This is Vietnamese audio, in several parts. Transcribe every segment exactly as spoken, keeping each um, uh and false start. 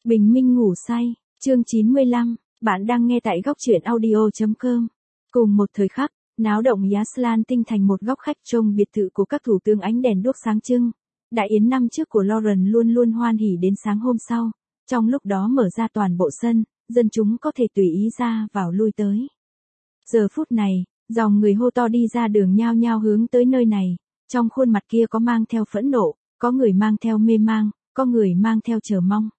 Bình minh ngủ say, chương chín mươi lăm, bạn đang nghe tại góc truyện audio chấm com. Cùng một thời khắc, náo động Yaslan Tinh thành một góc khách trông biệt thự của các thủ tướng, ánh đèn đuốc sáng trưng. Đại yến năm trước của Lauren luôn luôn hoan hỉ đến sáng hôm sau, trong lúc đó mở ra toàn bộ sân, dân chúng có thể tùy ý ra vào lui tới. Giờ phút này, dòng người hô to đi ra đường nhao nhao hướng tới nơi này, trong khuôn mặt kia có mang theo phẫn nộ, có người mang theo mê mang, có người mang theo chờ mong.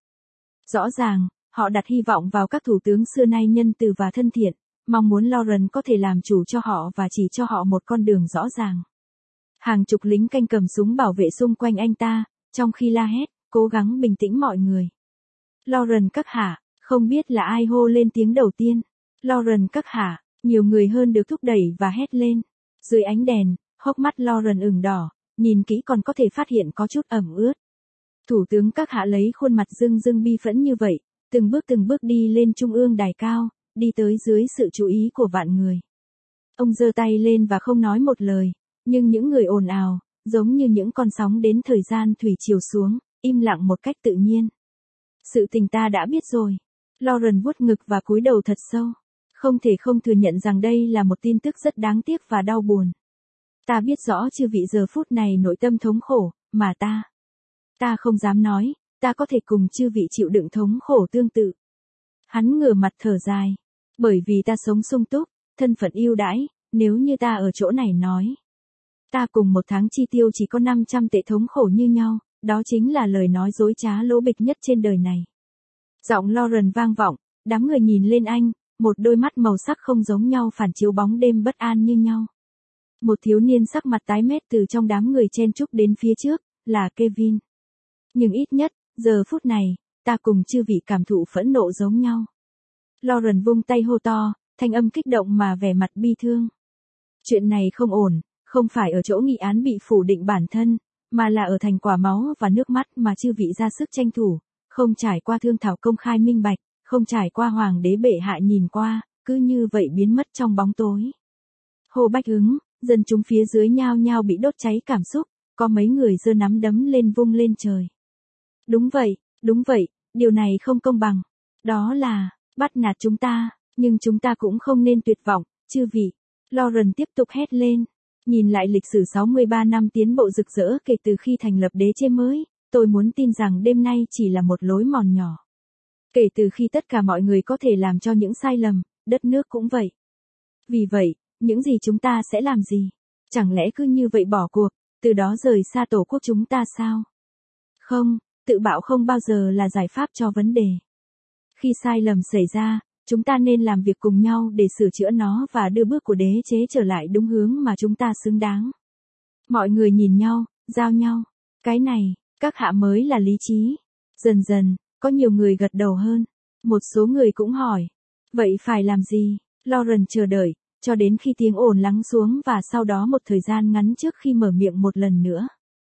Rõ ràng, họ đặt hy vọng vào các thủ tướng xưa nay nhân từ và thân thiện, mong muốn Lauren có thể làm chủ cho họ và chỉ cho họ một con đường rõ ràng. Hàng chục lính canh cầm súng bảo vệ xung quanh anh ta, trong khi la hét, cố gắng bình tĩnh mọi người. Lauren các hạ, không biết là ai hô lên tiếng đầu tiên. Lauren các hạ, nhiều người hơn được thúc đẩy và hét lên. Dưới ánh đèn, hốc mắt Lauren ửng đỏ, nhìn kỹ còn có thể phát hiện có chút ẩm ướt. Thủ tướng các hạ lấy khuôn mặt rưng rưng bi phẫn như vậy, từng bước từng bước đi lên trung ương đài cao, đi tới dưới sự chú ý của vạn người. Ông giơ tay lên và không nói một lời, nhưng những người ồn ào, giống như những con sóng đến thời gian thủy triều xuống, im lặng một cách tự nhiên. Sự tình ta đã biết rồi. Lauren vuốt ngực và cúi đầu thật sâu. Không thể không thừa nhận rằng đây là một tin tức rất đáng tiếc và đau buồn. Ta biết rõ chư vị giờ phút này nội tâm thống khổ, mà ta... Ta không dám nói, ta có thể cùng chư vị chịu đựng thống khổ tương tự. Hắn ngửa mặt thở dài. Bởi vì ta sống sung túc, thân phận ưu đãi, nếu như ta ở chỗ này nói. Ta cùng một tháng chi tiêu chỉ có năm trăm tệ thống khổ như nhau, đó chính là lời nói dối trá lỗ bịch nhất trên đời này. Giọng Lauren vang vọng, đám người nhìn lên anh, một đôi mắt màu sắc không giống nhau phản chiếu bóng đêm bất an như nhau. Một thiếu niên sắc mặt tái mét từ trong đám người chen chúc đến phía trước, là Kevin. Nhưng ít nhất, giờ phút này, ta cùng chư vị cảm thụ phẫn nộ giống nhau. Lauren vung tay hô to, thanh âm kích động mà vẻ mặt bi thương. Chuyện này không ổn, không phải ở chỗ nghị án bị phủ định bản thân, mà là ở thành quả máu và nước mắt mà chư vị ra sức tranh thủ, không trải qua thương thảo công khai minh bạch, không trải qua hoàng đế bệ hạ nhìn qua, cứ như vậy biến mất trong bóng tối. Hô bách ứng, dân chúng phía dưới nhao nhao bị đốt cháy cảm xúc, có mấy người giơ nắm đấm lên vung lên trời. Đúng vậy, đúng vậy, điều này không công bằng. Đó là, bắt nạt chúng ta, nhưng chúng ta cũng không nên tuyệt vọng, chư vị. Lauren tiếp tục hét lên. Nhìn lại lịch sử sáu mươi ba năm tiến bộ rực rỡ kể từ khi thành lập đế chế mới, tôi muốn tin rằng đêm nay chỉ là một lối mòn nhỏ. Kể từ khi tất cả mọi người có thể làm cho những sai lầm, đất nước cũng vậy. Vì vậy, những gì chúng ta sẽ làm gì? Chẳng lẽ cứ như vậy bỏ cuộc, từ đó rời xa tổ quốc chúng ta sao? Không, tự bạo không bao giờ là giải pháp cho vấn đề. Khi sai lầm xảy ra, chúng ta nên làm việc cùng nhau để sửa chữa nó và đưa bước của đế chế trở lại đúng hướng mà chúng ta xứng đáng. Mọi người nhìn nhau, giao nhau. Cái này, các hạ mới là lý trí. Dần dần, có nhiều người gật đầu hơn. Một số người cũng hỏi. Vậy phải làm gì? Lauren chờ đợi, cho đến khi tiếng ồn lắng xuống và sau đó một thời gian ngắn trước khi mở miệng một lần nữa.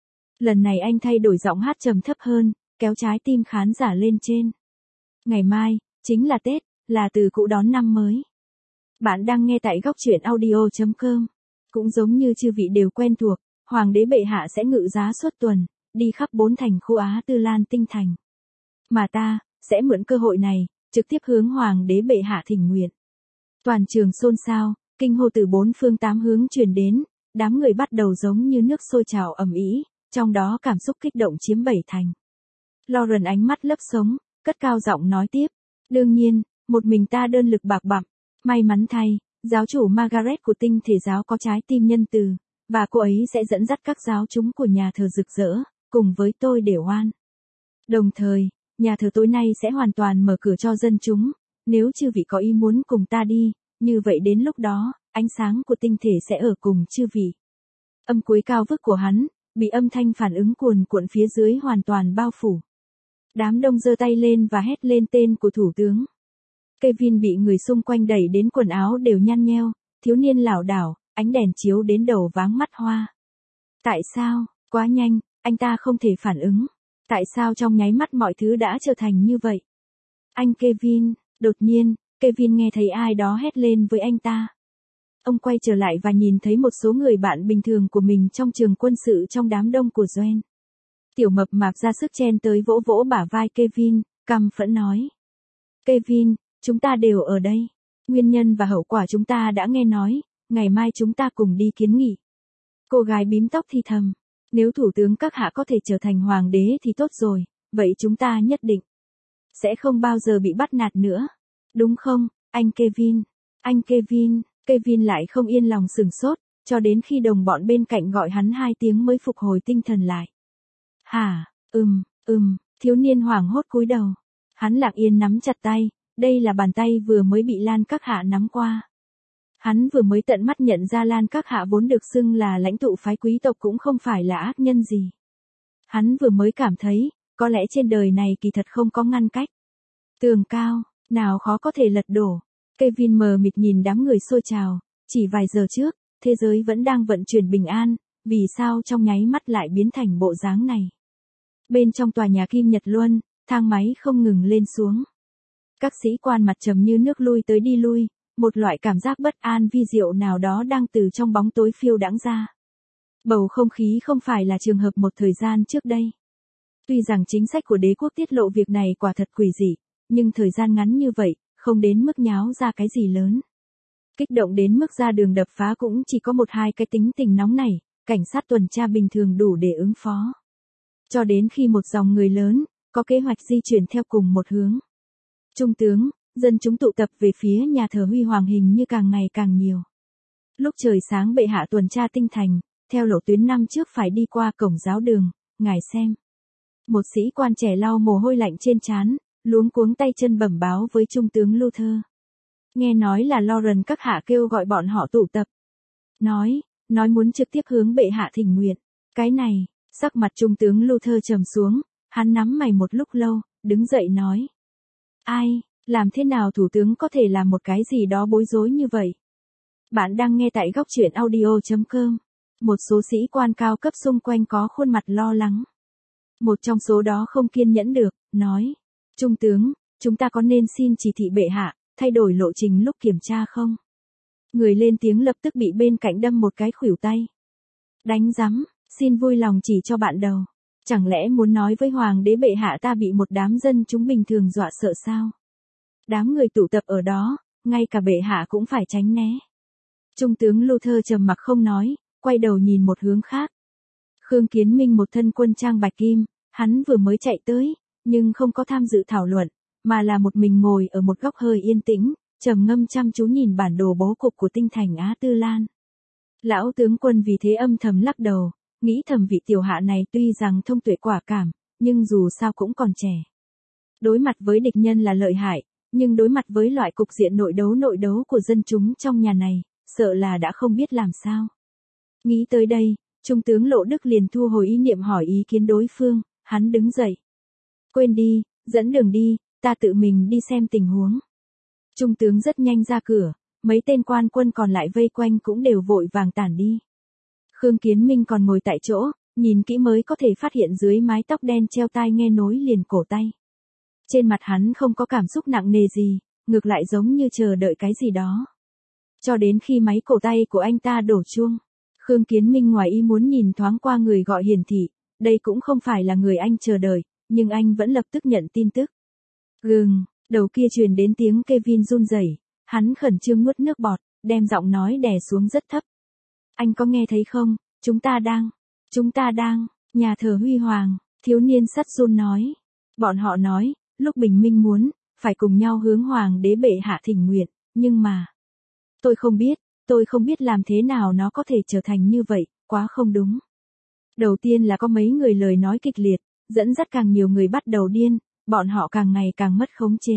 Lần này anh thay đổi giọng hát trầm thấp hơn, kéo trái tim khán giả lên trên. Ngày mai, chính là Tết, là từ cũ đón năm mới. Bạn đang nghe tại góc truyện audio chấm com. Cũng giống như chư vị đều quen thuộc, Hoàng đế bệ hạ sẽ ngự giá suốt tuần, đi khắp bốn thành khu Á Tư Lan Tinh thành. Mà ta, sẽ mượn cơ hội này, trực tiếp hướng Hoàng đế bệ hạ thỉnh nguyện. Toàn trường xôn xao, kinh hô từ bốn phương tám hướng truyền đến, đám người bắt đầu giống như nước sôi trào ầm ĩ, trong đó cảm xúc kích động chiếm bảy thành. Lauren ánh mắt lấp sống, cất cao giọng nói tiếp. Đương nhiên, một mình ta đơn lực bạc bặm. May mắn thay, giáo chủ Margaret của tinh thể giáo có trái tim nhân từ, và cô ấy sẽ dẫn dắt các giáo chúng của nhà thờ rực rỡ, cùng với tôi để oan. Đồng thời, nhà thờ tối nay sẽ hoàn toàn mở cửa cho dân chúng, nếu chư vị có ý muốn cùng ta đi, như vậy đến lúc đó, ánh sáng của tinh thể sẽ ở cùng chư vị. Âm cuối cao vức của hắn, bị âm thanh phản ứng cuồn cuộn phía dưới hoàn toàn bao phủ. Đám đông giơ tay lên và hét lên tên của thủ tướng. Kevin bị người xung quanh đẩy đến quần áo đều nhăn nheo, thiếu niên lảo đảo, ánh đèn chiếu đến đầu váng mắt hoa. Tại sao, quá nhanh, anh ta không thể phản ứng. Tại sao trong nháy mắt mọi thứ đã trở thành như vậy? Anh Kevin, đột nhiên, Kevin nghe thấy ai đó hét lên với anh ta. Ông quay trở lại và nhìn thấy một số người bạn bình thường của mình trong trường quân sự trong đám đông của Joen. Tiểu mập mạp ra sức chen tới vỗ vỗ bả vai Kevin, căm phẫn nói. Kevin, chúng ta đều ở đây. Nguyên nhân và hậu quả chúng ta đã nghe nói, ngày mai chúng ta cùng đi kiến nghị. Cô gái bím tóc thì thầm. Nếu thủ tướng các hạ có thể trở thành hoàng đế thì tốt rồi, vậy chúng ta nhất định sẽ không bao giờ bị bắt nạt nữa. Đúng không, anh Kevin? Anh Kevin, Kevin lại không yên lòng sửng sốt, cho đến khi đồng bọn bên cạnh gọi hắn hai tiếng mới phục hồi tinh thần lại. Hả, ừm, ừm, thiếu niên hoảng hốt cúi đầu. Hắn lặng yên nắm chặt tay, đây là bàn tay vừa mới bị Lan Các Hạ nắm qua. Hắn vừa mới tận mắt nhận ra Lan Các Hạ vốn được xưng là lãnh tụ phái quý tộc cũng không phải là ác nhân gì. Hắn vừa mới cảm thấy, có lẽ trên đời này kỳ thật không có ngăn cách. Tường cao, nào khó có thể lật đổ. Kevin mờ mịt nhìn đám người xôi trào, chỉ vài giờ trước, thế giới vẫn đang vận chuyển bình an, vì sao trong nháy mắt lại biến thành bộ dáng này. Bên trong tòa nhà Kim Nhật Luân, thang máy không ngừng lên xuống. Các sĩ quan mặt trầm như nước lui tới đi lui, một loại cảm giác bất an vi diệu nào đó đang từ trong bóng tối phiêu đãng ra. Bầu không khí không phải là trường hợp một thời gian trước đây. Tuy rằng chính sách của đế quốc tiết lộ việc này quả thật quỷ dị, nhưng thời gian ngắn như vậy, không đến mức nháo ra cái gì lớn. Kích động đến mức ra đường đập phá cũng chỉ có một hai cái tính tình nóng này, cảnh sát tuần tra bình thường đủ để ứng phó. Cho đến khi một dòng người lớn, có kế hoạch di chuyển theo cùng một hướng. Trung tướng, dân chúng tụ tập về phía nhà thờ Huy Hoàng hình như càng ngày càng nhiều. Lúc trời sáng bệ hạ tuần tra tinh thành, theo lộ tuyến năm trước phải đi qua cổng giáo đường, ngài xem. Một sĩ quan trẻ lau mồ hôi lạnh trên trán, luống cuống tay chân bẩm báo với Trung tướng Luther. Nghe nói là Lauren các hạ kêu gọi bọn họ tụ tập. Nói, nói muốn trực tiếp hướng bệ hạ thỉnh nguyện. Cái này, sắc mặt Trung tướng Luther trầm xuống, hắn nắm mày một lúc lâu, đứng dậy nói. Ai, làm thế nào thủ tướng có thể làm một cái gì đó bối rối như vậy? Bạn đang nghe tại góc truyện audio chấm com. Một số sĩ quan cao cấp xung quanh có khuôn mặt lo lắng. Một trong số đó không kiên nhẫn được, nói. Trung tướng, chúng ta có nên xin chỉ thị bệ hạ, thay đổi lộ trình lúc kiểm tra không? Người lên tiếng lập tức bị bên cạnh đâm một cái khuỷu tay. Đánh rắm, xin vui lòng chỉ cho bạn đầu. Chẳng lẽ muốn nói với hoàng đế bệ hạ ta bị một đám dân chúng bình thường dọa sợ sao? Đám người tụ tập ở đó, ngay cả bệ hạ cũng phải tránh né. Trung tướng Luther trầm mặc không nói, quay đầu nhìn một hướng khác. Khương Kiến Minh một thân quân trang bạch kim, hắn vừa mới chạy tới, nhưng không có tham dự thảo luận, mà là một mình ngồi ở một góc hơi yên tĩnh, trầm ngâm chăm chú nhìn bản đồ bố cục của tinh thành Á Tư Lan. Lão tướng quân vì thế âm thầm lắc đầu, nghĩ thầm vị tiểu hạ này tuy rằng thông tuệ quả cảm, nhưng dù sao cũng còn trẻ. Đối mặt với địch nhân là lợi hại, nhưng đối mặt với loại cục diện nội đấu nội đấu của dân chúng trong nhà này, sợ là đã không biết làm sao. Nghĩ tới đây, Trung tướng Lộ Đức liền thu hồi ý niệm hỏi ý kiến đối phương, hắn đứng dậy. Quên đi, dẫn đường đi, ta tự mình đi xem tình huống. Trung tướng rất nhanh ra cửa, mấy tên quan quân còn lại vây quanh cũng đều vội vàng tản đi. Khương Kiến Minh còn ngồi tại chỗ, nhìn kỹ mới có thể phát hiện dưới mái tóc đen treo tai nghe nối liền cổ tay. Trên mặt hắn không có cảm xúc nặng nề gì, ngược lại giống như chờ đợi cái gì đó. Cho đến khi máy cổ tay của anh ta đổ chuông, Khương Kiến Minh ngoài ý muốn nhìn thoáng qua người gọi hiển thị, đây cũng không phải là người anh chờ đợi, nhưng anh vẫn lập tức nhận tin tức. Gừng, đầu kia truyền đến tiếng Kevin run rẩy, hắn khẩn trương nuốt nước bọt, đem giọng nói đè xuống rất thấp. Anh có nghe thấy không, chúng ta đang, chúng ta đang, nhà thờ Huy Hoàng, thiếu niên sắt run nói. Bọn họ nói, lúc bình minh muốn, phải cùng nhau hướng hoàng đế bệ hạ thỉnh nguyện, nhưng mà, tôi không biết, tôi không biết làm thế nào nó có thể trở thành như vậy, quá không đúng. Đầu tiên là có mấy người lời nói kịch liệt, dẫn dắt càng nhiều người bắt đầu điên, bọn họ càng ngày càng mất khống chế.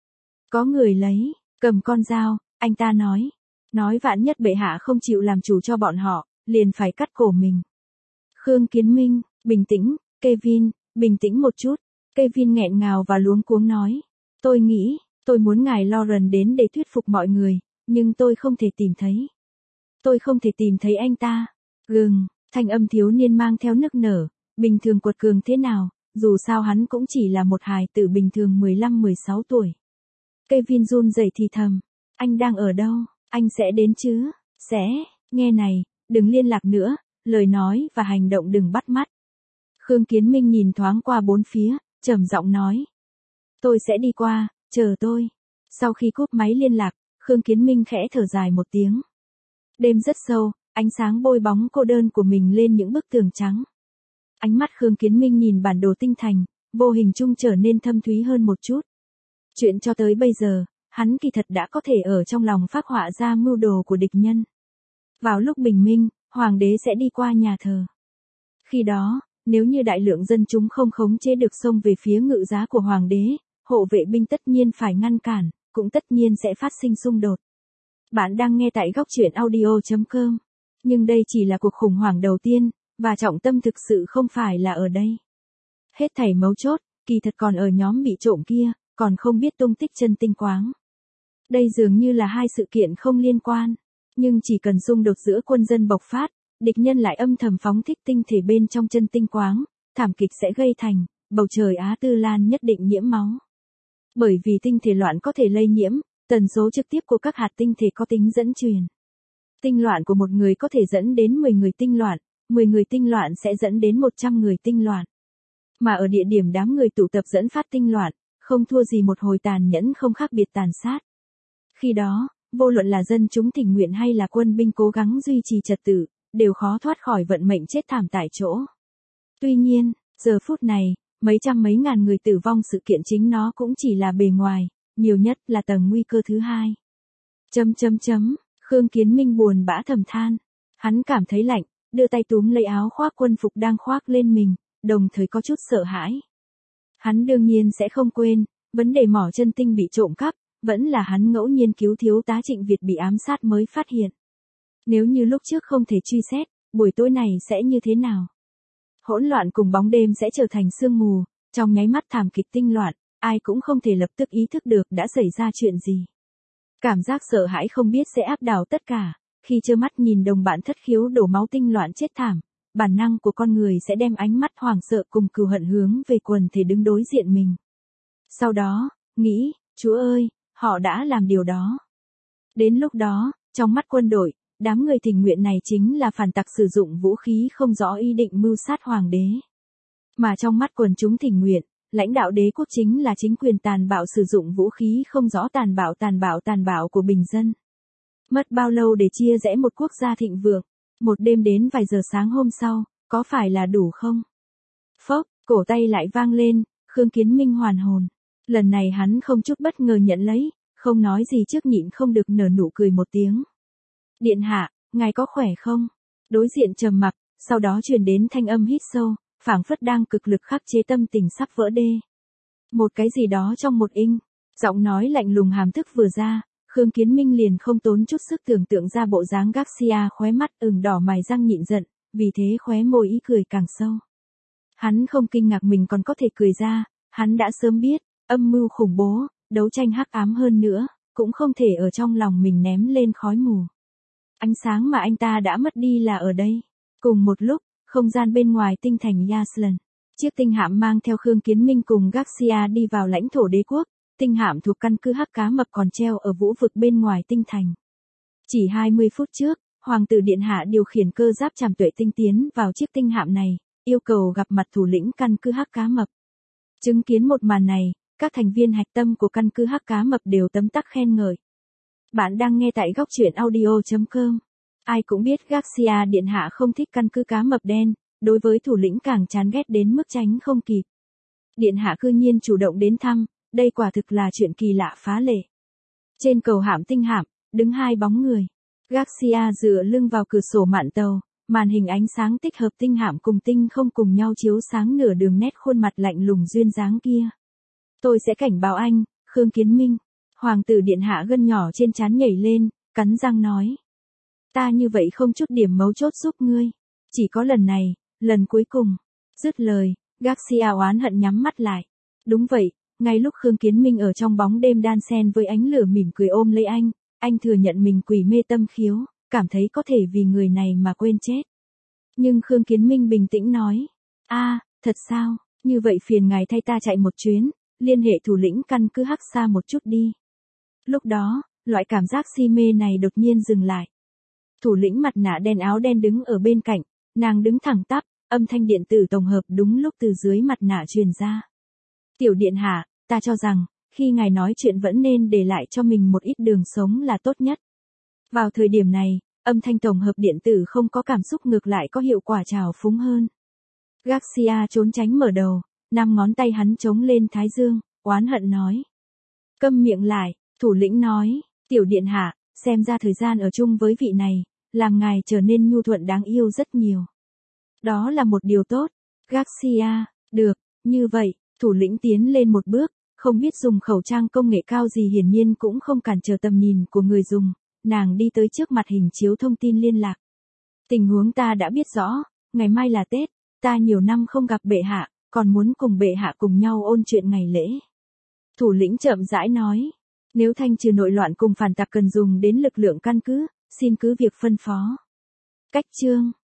Có người lấy, cầm con dao, anh ta nói, nói vạn nhất bệ hạ không chịu làm chủ cho bọn họ, liền phải cắt cổ mình. Khương Kiến Minh, bình tĩnh, Kevin, bình tĩnh một chút. Kevin nghẹn ngào và luống cuống nói, tôi nghĩ, tôi muốn ngài Lauren đến để thuyết phục mọi người, nhưng tôi không thể tìm thấy. Tôi không thể tìm thấy anh ta. Gừng, thanh âm thiếu niên mang theo nức nở, bình thường quật cường thế nào, dù sao hắn cũng chỉ là một hài tử bình thường mười lăm mười sáu tuổi. Kevin run rẩy thì thầm, anh đang ở đâu, anh sẽ đến chứ, sẽ, nghe này, đừng liên lạc nữa, lời nói và hành động đừng bắt mắt. Khương Kiến Minh nhìn thoáng qua bốn phía, trầm giọng nói. Tôi sẽ đi qua, chờ tôi. Sau khi cúp máy liên lạc, Khương Kiến Minh khẽ thở dài một tiếng. Đêm rất sâu, ánh sáng bôi bóng cô đơn của mình lên những bức tường trắng. Ánh mắt Khương Kiến Minh nhìn bản đồ tinh thành, vô hình chung trở nên thâm thúy hơn một chút. Chuyện cho tới bây giờ, hắn kỳ thật đã có thể ở trong lòng phác họa ra mưu đồ của địch nhân. Vào lúc bình minh, hoàng đế sẽ đi qua nhà thờ. Khi đó, nếu như đại lượng dân chúng không khống chế được xông về phía ngự giá của hoàng đế, hộ vệ binh tất nhiên phải ngăn cản, cũng tất nhiên sẽ phát sinh xung đột. Bạn đang nghe tại góc truyện audio chấm com. Nhưng đây chỉ là cuộc khủng hoảng đầu tiên, và trọng tâm thực sự không phải là ở đây. Hết thảy mấu chốt, kỳ thật còn ở nhóm bị trộm kia, còn không biết tung tích chân tinh quáng. Đây dường như là hai sự kiện không liên quan, nhưng chỉ cần xung đột giữa quân dân bộc phát, địch nhân lại âm thầm phóng thích tinh thể bên trong chân tinh quáng, thảm kịch sẽ gây thành, bầu trời Á Tư Lan nhất định nhiễm máu. Bởi vì tinh thể loạn có thể lây nhiễm, tần số trực tiếp của các hạt tinh thể có tính dẫn truyền. Tinh loạn của một người có thể dẫn đến mười người tinh loạn, mười người tinh loạn sẽ dẫn đến một trăm người tinh loạn. Mà ở địa điểm đám người tụ tập dẫn phát tinh loạn, không thua gì một hồi tàn nhẫn không khác biệt tàn sát. Khi đó, vô luận là dân chúng tình nguyện hay là quân binh cố gắng duy trì trật tự, đều khó thoát khỏi vận mệnh chết thảm tại chỗ. Tuy nhiên, giờ phút này, mấy trăm mấy ngàn người tử vong sự kiện chính nó cũng chỉ là bề ngoài, nhiều nhất là tầng nguy cơ thứ hai. Chấm chấm chấm, Khương Kiến Minh buồn bã thầm than. Hắn cảm thấy lạnh, đưa tay túm lấy áo khoác quân phục đang khoác lên mình, đồng thời có chút sợ hãi. Hắn đương nhiên sẽ không quên, vấn đề mỏ chân tinh bị trộm cắp, vẫn là hắn ngẫu nhiên cứu thiếu tá Trịnh Việt bị ám sát mới phát hiện. Nếu như lúc trước không thể truy xét, buổi tối này sẽ như thế nào? Hỗn loạn cùng bóng đêm sẽ trở thành sương mù, trong nháy mắt thảm kịch tinh loạn, ai cũng không thể lập tức ý thức được đã xảy ra chuyện gì. Cảm giác sợ hãi không biết sẽ áp đảo tất cả, khi trơ mắt nhìn đồng bạn thất khiếu đổ máu tinh loạn chết thảm, bản năng của con người sẽ đem ánh mắt hoảng sợ cùng cừu hận hướng về quần thể đứng đối diện mình. Sau đó, nghĩ, Chúa ơi, họ đã làm điều đó. Đến lúc đó, trong mắt quân đội, đám người tình nguyện này chính là phản tặc sử dụng vũ khí không rõ ý định mưu sát hoàng đế. Mà trong mắt quần chúng tình nguyện, lãnh đạo đế quốc chính là chính quyền tàn bạo sử dụng vũ khí không rõ tàn bạo tàn bạo tàn bạo của bình dân. Mất bao lâu để chia rẽ một quốc gia thịnh vượng, một đêm đến vài giờ sáng hôm sau, có phải là đủ không? Phốc, cổ tay lại vang lên, Khương Kiến Minh hoàn hồn. Lần này hắn không chút bất ngờ nhận lấy, không nói gì trước nhịn không được nở nụ cười một tiếng. Điện hạ, ngài có khỏe không? Đối diện trầm mặc, sau đó truyền đến thanh âm hít sâu, phảng phất đang cực lực khắc chế tâm tình sắp vỡ đê. Một cái gì đó trong một inch, giọng nói lạnh lùng hàm thức vừa ra, Khương Kiến Minh liền không tốn chút sức tưởng tượng ra bộ dáng Garcia khóe mắt ửng đỏ mày răng nhịn giận, vì thế khóe môi ý cười càng sâu. Hắn không kinh ngạc mình còn có thể cười ra, hắn đã sớm biết, âm mưu khủng bố, đấu tranh hắc ám hơn nữa, cũng không thể ở trong lòng mình ném lên khói mù. Ánh sáng mà anh ta đã mất đi là ở đây. Cùng một lúc, không gian bên ngoài tinh thành Yaslan, chiếc tinh hạm mang theo Khương Kiến Minh cùng Garcia đi vào lãnh thổ đế quốc, tinh hạm thuộc căn cứ Hắc Cá Mập còn treo ở vũ vực bên ngoài tinh thành. Chỉ hai mươi phút trước, Hoàng tử Điện Hạ điều khiển cơ giáp trảm tuệ tinh tiến vào chiếc tinh hạm này, yêu cầu gặp mặt thủ lĩnh căn cứ Hắc Cá Mập. Chứng kiến một màn này, các thành viên hạch tâm của căn cứ Hắc Cá Mập đều tấm tắc khen ngợi. Bạn đang nghe tại góc truyện audio chấm com. Ai cũng biết Garcia Điện Hạ không thích căn cứ cá mập đen, đối với thủ lĩnh càng chán ghét đến mức tránh không kịp. Điện Hạ cư nhiên chủ động đến thăm, đây quả thực là chuyện kỳ lạ phá lệ. Trên cầu hạm tinh hạm, đứng hai bóng người. Garcia dựa lưng vào cửa sổ mạn tàu, màn hình ánh sáng tích hợp tinh hạm cùng tinh không cùng nhau chiếu sáng nửa đường nét khuôn mặt lạnh lùng duyên dáng kia. Tôi sẽ cảnh báo anh, Khương Kiến Minh. Hoàng tử Điện Hạ gân nhỏ trên trán nhảy lên, cắn răng nói. Ta như vậy không chút điểm mấu chốt giúp ngươi. Chỉ có lần này, lần cuối cùng. Dứt lời, Garcia oán hận nhắm mắt lại. Đúng vậy, ngay lúc Khương Kiến Minh ở trong bóng đêm đan xen với ánh lửa mỉm cười ôm lấy anh, anh thừa nhận mình quỷ mê tâm khiếu, cảm thấy có thể vì người này mà quên chết. Nhưng Khương Kiến Minh bình tĩnh nói. A, thật sao, như vậy phiền ngài thay ta chạy một chuyến, liên hệ thủ lĩnh căn cứ Hắc xa một chút đi. Lúc đó, loại cảm giác si mê này đột nhiên dừng lại. Thủ lĩnh mặt nạ đen áo đen đứng ở bên cạnh, nàng đứng thẳng tắp, âm thanh điện tử tổng hợp đúng lúc từ dưới mặt nạ truyền ra. Tiểu Điện Hạ, ta cho rằng, khi ngài nói chuyện vẫn nên để lại cho mình một ít đường sống là tốt nhất. Vào thời điểm này, âm thanh tổng hợp điện tử không có cảm xúc ngược lại có hiệu quả trào phúng hơn. Garcia trốn tránh mở đầu, năm ngón tay hắn chống lên thái dương, oán hận nói. Câm miệng lại, thủ lĩnh nói, tiểu điện hạ, xem ra thời gian ở chung với vị này, làm ngài trở nên nhu thuận đáng yêu rất nhiều. Đó là một điều tốt. Garcia, được, như vậy, thủ lĩnh tiến lên một bước, không biết dùng khẩu trang công nghệ cao gì hiển nhiên cũng không cản trở tầm nhìn của người dùng, nàng đi tới trước mặt hình chiếu thông tin liên lạc. Tình huống ta đã biết rõ, ngày mai là Tết, ta nhiều năm không gặp bệ hạ, còn muốn cùng bệ hạ cùng nhau ôn chuyện ngày lễ. Thủ lĩnh chậm rãi nói, nếu thanh trừ nội loạn cùng phản tặc cần dùng đến lực lượng căn cứ, xin cứ việc phân phó. Cách chương